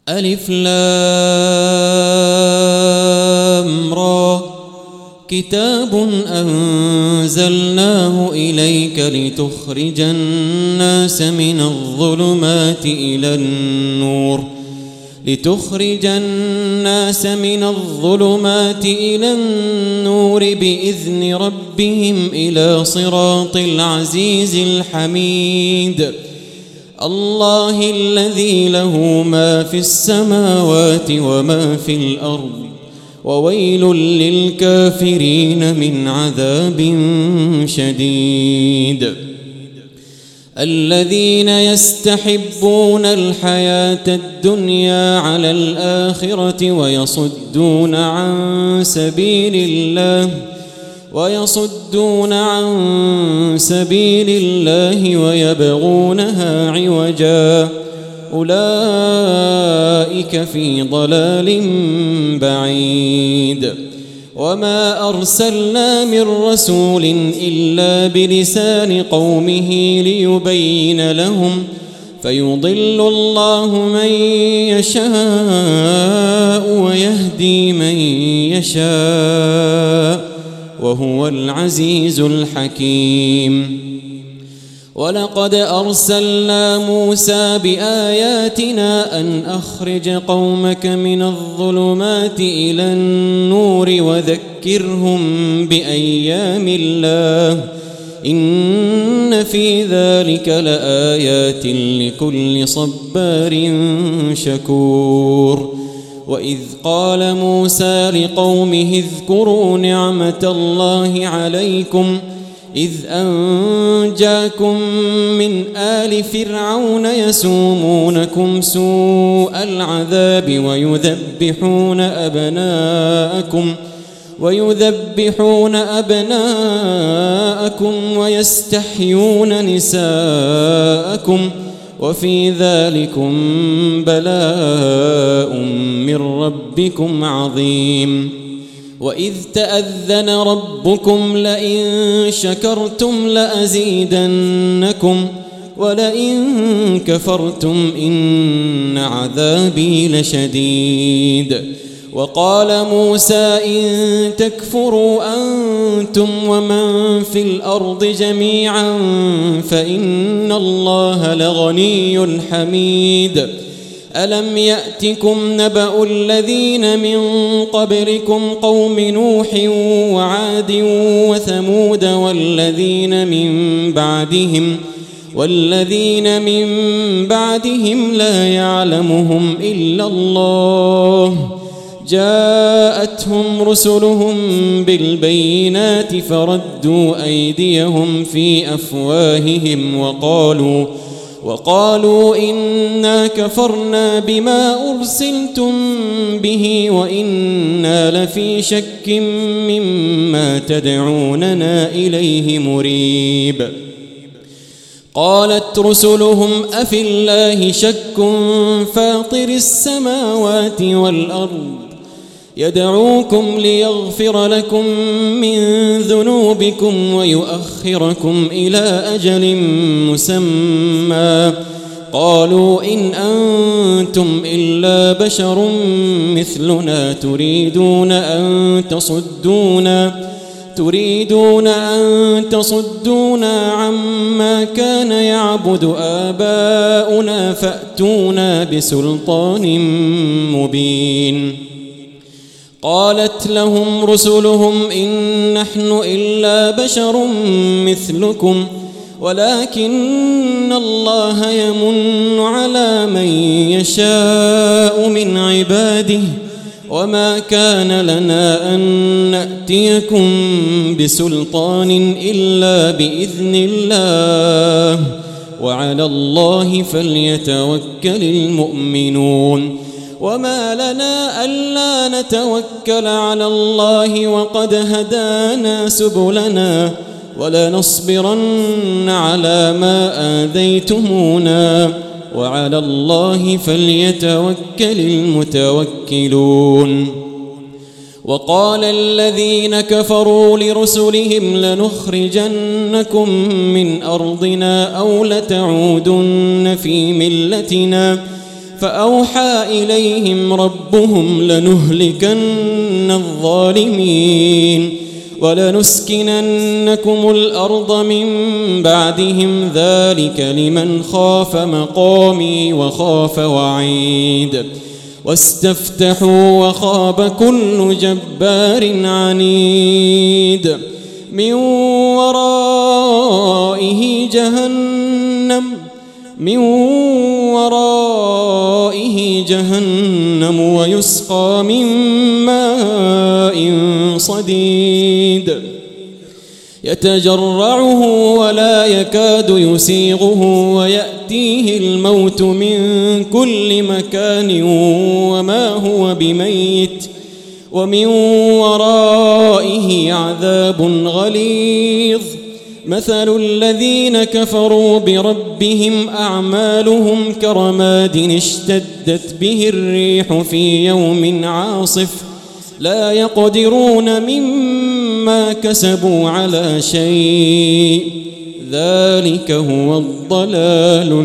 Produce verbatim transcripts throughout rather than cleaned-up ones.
ألف لام را كتاب أنزلناه إليك لتخرج الناس من الظلمات إلى النور لتخرج الناس من الظلمات إلى النور بإذن ربهم إلى صراط العزيز الحميد الله الذي له ما في السماوات وما في الأرض وويل للكافرين من عذاب شديد الذين يستحبون الحياة الدنيا على الآخرة ويصدون عن سبيل الله ويصدون عن سبيل الله ويبغونها عوجا أولئك في ضلال بعيد وما أرسلنا من رسول إلا بلسان قومه ليبين لهم فيضل الله من يشاء ويهدي من يشاء وهو العزيز الحكيم ولقد أرسلنا موسى بآياتنا أن أخرج قومك من الظلمات إلى النور وذكرهم بأيام الله إن في ذلك لآيات لكل صبار شكور وإذ قال موسى لقومه اذكروا نعمة الله عليكم إذ أنجاكم من آل فرعون يسومونكم سوء العذاب ويذبحون أبناءكم ويذبحون أبناءكم ويستحيون نساءكم وفي ذلكم بلاء من ربكم عظيم وإذ تأذن ربكم لئن شكرتم لأزيدنكم ولئن كفرتم إن عذابي لشديد وقال موسى إن تكفروا أنتم ومن في الأرض جميعا فإن الله لغني حميد ألم يأتكم نبأ الذين من قبلكم قوم نوح وعاد وثمود والذين من بعدهم والذين من بعدهم لا يعلمهم إلا الله جاءتهم رسلهم بالبينات فردوا أيديهم في أفواههم وقالوا وقالوا إنا كفرنا بما أرسلتم به وإنا لفي شك مما تدعوننا إليه مريب قالت رسلهم أفي الله شك فاطر السماوات والأرض يدعوكم ليغفر لكم من ذنوبكم ويؤخركم إلى أجل مسمى قالوا إن أنتم إلا بشر مثلنا تريدون أن تصدونا تريدون أن تصدونا عما كان يعبد آباؤنا فأتونا بسلطان مبين قالت لهم رسلهم إن نحن إلا بشر مثلكم ولكن الله يمن على من يشاء من عباده وما كان لنا أن نأتيكم بسلطان إلا بإذن الله وعلى الله فليتوكل المؤمنون وما لنا ألا نتوكل على الله وقد هدانا سبلنا ولنصبرن على ما آذيتمونا وعلى الله فليتوكل المتوكلون وقال الذين كفروا لرسلهم لنخرجنكم من أرضنا أو لتعودن في ملتنا فأوحى إليهم ربهم لنهلكن الظالمين ولنسكننكم الأرض من بعدهم ذلك لمن خاف مقامي وخاف وعيد واستفتحوا وخاب كل جبار عنيد من ورائه جهنم من ورائه جهنم ويسقى من ماء صديد يتجرعه ولا يكاد يسيغه ويأتيه الموت من كل مكان وما هو بميت ومن ورائه عذاب غليظ مثل الذين كفروا بربهم أعمالهم كرماد اشتدت به الريح في يوم عاصف لا يقدرون مما كسبوا على شيء ذلك هو الضلال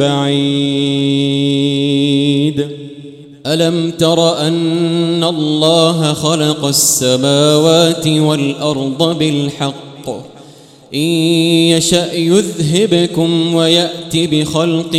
البعيد. ألم تر أن الله خلق السماوات والأرض بالحق إن يشأ يذهبكم ويأت بخلق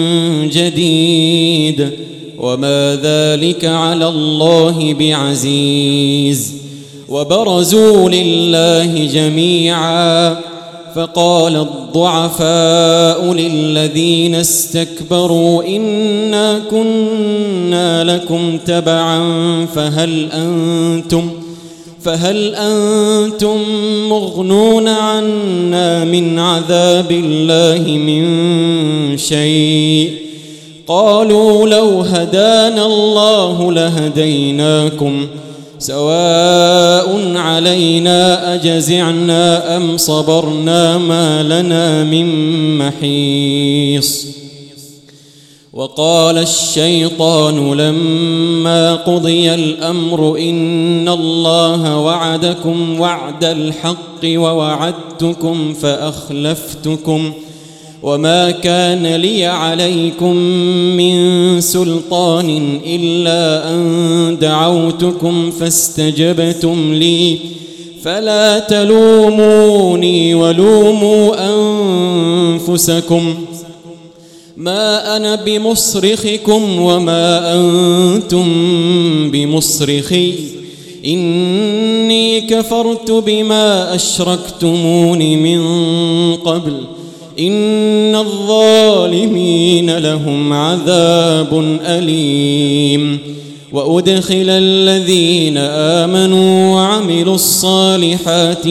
جديد وما ذلك على الله بعزيز. وبرزوا لله جميعا فقال الضعفاء للذين استكبروا إنا كنا لكم تبعا فهل أنتم فهل أنتم مغنون عنا من عذاب الله من شيء قالوا لو هدانا الله لهديناكم سواء علينا أجزعنا أم صبرنا ما لنا من محيص. وقال الشيطان لما قضي الأمر إن الله وعدكم وعد الحق ووعدتكم فأخلفتكم وما كان لي عليكم من سلطان إلا أن دعوتكم فاستجبتم لي فلا تلوموني ولوموا أنفسكم ما أنا بمصرخكم وما أنتم بمصرخي إني كفرت بما أشركتمون من قبل إن الظالمين لهم عذاب أليم. وأدخل الذين آمنوا وعملوا الصالحات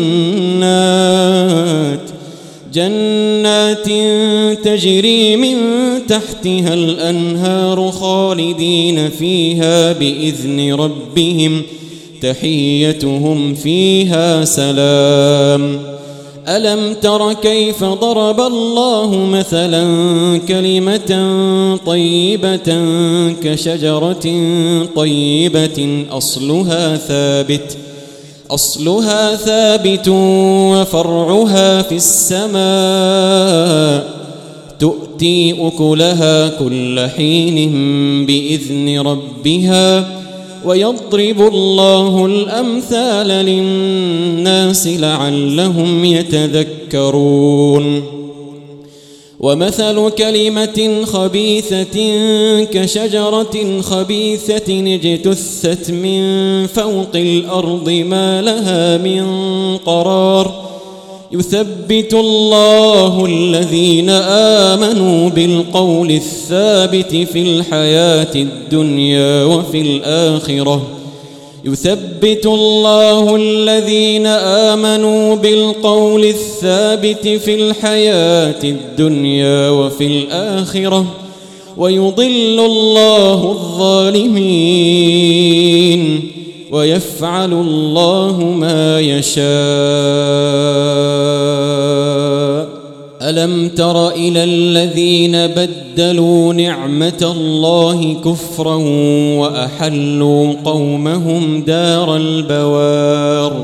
جنات جنات تجري من تحتها الأنهار خالدين فيها بإذن ربهم تحيتهم فيها سلام. ألم تر كيف ضرب الله مثلا كلمة طيبة كشجرة طيبة أصلها ثابت أصلها ثابت وفرعها في السماء تؤتي أكلها كل حين بإذن ربها ويضرب الله الأمثال للناس لعلهم يتذكرون. ومثل كلمة خبيثة كشجرة خبيثة اجتثت من فوق الأرض ما لها من قرار يثبت الله الذين آمنوا بالقول الثابت في الحياة الدنيا وفي الآخرة يثبت الله الذين آمنوا بالقول الثابت في الحياة الدنيا وفي الآخرة ويضل الله الظالمين ويفعل الله ما يشاء. ألم تر إلى الذين بدلوا نعمة الله كفرا وأحلوا قومهم دار البوار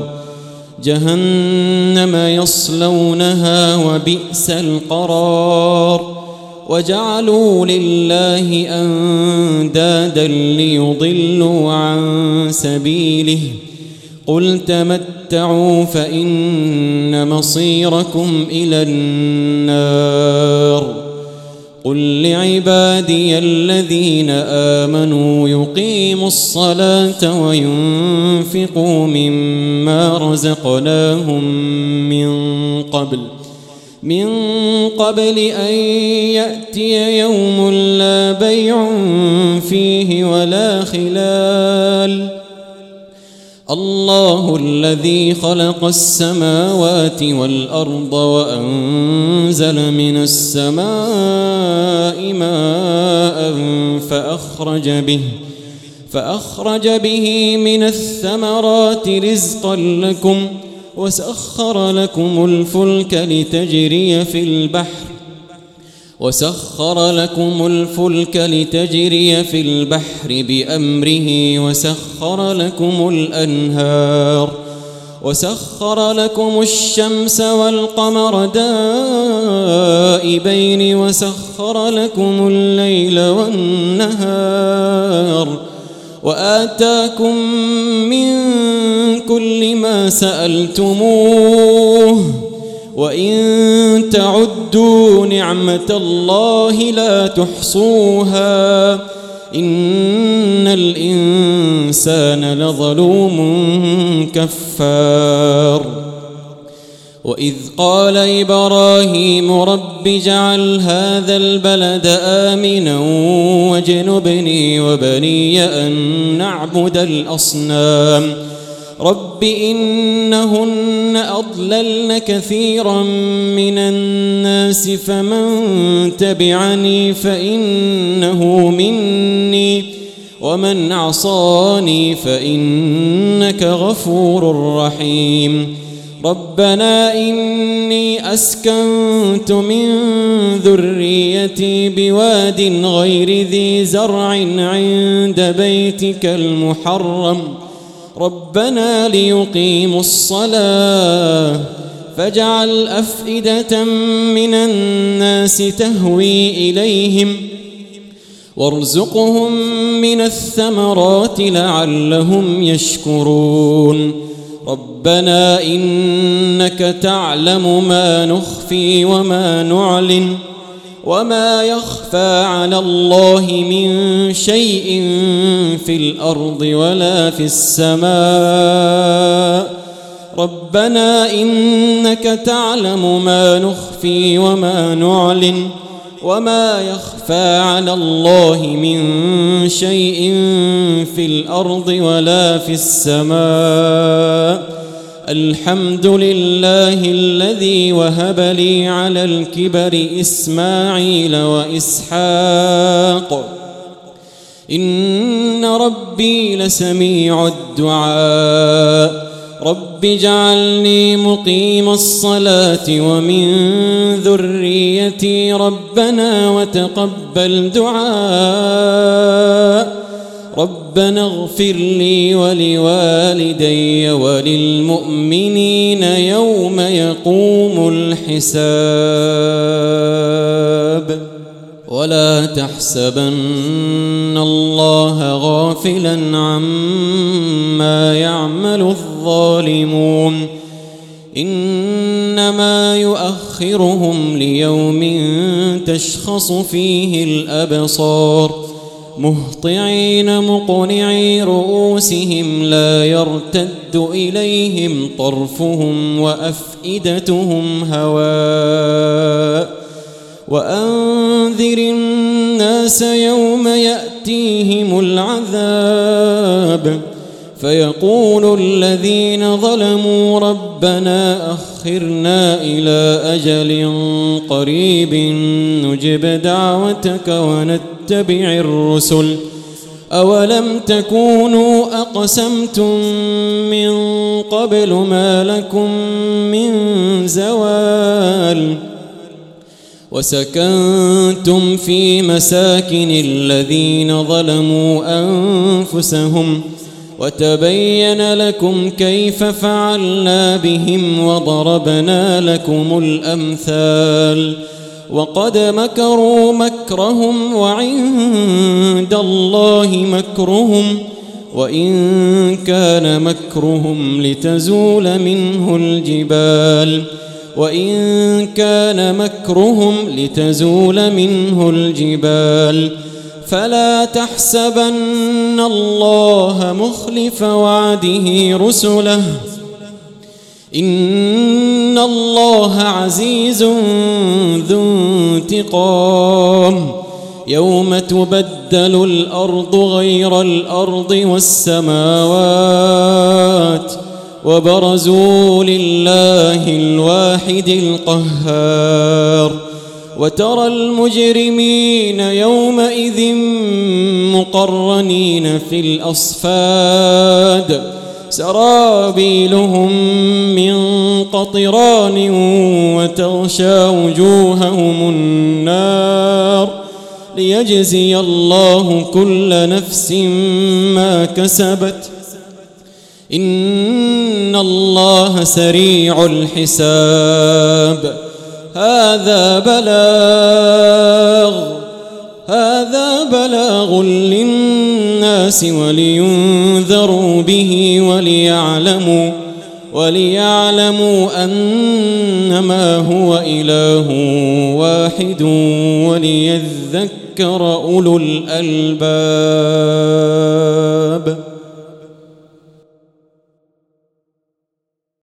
جهنم يصلونها وبئس القرار. وجعلوا لله أندادا ليضلوا عن سبيله قل تمتعوا فإن مصيركم إلى النار قل لعبادي الذين آمنوا يقيموا الصلاة وينفقوا مما رزقناهم من قبل من قبل أن يأتي يوم لا بيع فيه ولا خلال الله الذي خلق السماوات والأرض وأنزل من السماء ماء فأخرج به فأخرج به من الثمرات رزقا لكم وسخر لكم الفلك لتجري في البحر وسخر لكم الفلك لتجري في البحر بأمره وسخر لكم الأنهار وسخر لكم الشمس والقمر دائبين وسخر لكم الليل والنهار وآتاكم من كل ما سألتموه وإن تعدوا نعمة الله لا تحصوها إن الإنسان لظلوم كفار وإذ قال إبراهيم رب اجعل هذا البلد آمنا واجنبني وبني أن نعبد الأصنام رب إنهن أضللن كثيرا من الناس فمن تبعني فإنه مني ومن عصاني فإنك غفور رحيم ربنا إني أسكنت من ذريتي بواد غير ذي زرع عند بيتك المحرم ربنا ليقيموا الصلاة فاجعل أفئدة من الناس تهوي إليهم وارزقهم من الثمرات لعلهم يشكرون ربنا إنك تعلم ما نخفي وما نعلن وما يخفى على الله من شيء في الأرض ولا في السماء ربنا إنك تعلم ما نخفي وما نعلن وما يخفى على الله من شيء في الأرض ولا في السماء الحمد لله الذي وهب لي على الكبر إسماعيل وإسحاق إن ربي لسميع الدعاء رب اجعلني مقيم الصلاة ومن ذريتي ربنا وتقبل دعاء ربنا اغفر لي ولوالدي وللمؤمنين يوم يقوم الحساب ولا تحسبن الله غافلا عما يعمل الظالمون إنما يؤخرهم ليوم تشخص فيه الأبصار مهطعين مقنعي رؤوسهم لا يرتد إليهم طرفهم وأفئدتهم هواء وأنذر الناس يوم يأتيهم العذاب فيقول الذين ظلموا ربنا أخرنا إلى أجل قريب نجب دعوتك ونتبع الرسل أولم تكونوا أقسمتم من قبل ما لكم من زوال وسكنتم في مساكن الذين ظلموا أنفسهم وتبين لكم كيف فعلنا بهم وضربنا لكم الأمثال وقد مكروا مكرهم وعند الله مكرهم وإن كان مكرهم لتزول منه الجبال وإن كان مكرهم لتزول منه الجبال فلا تحسبن الله مخلف وعده رسله إن الله عزيز ذو انتقام يوم تبدل الأرض غير الأرض والسماوات وبرزوا لله الواحد القهار وترى المجرمين يومئذ مقرنين في الأصفاد سرابيلهم من قطران وتغشى وجوههم النار ليجزي الله كل نفس ما كسبت إن الله سريع الحساب هذا بلاغ هذا بلاغ للناس ولينذروا به وليعلموا وليعلموا أنما هو إله واحد وليذكر أولو الألباب.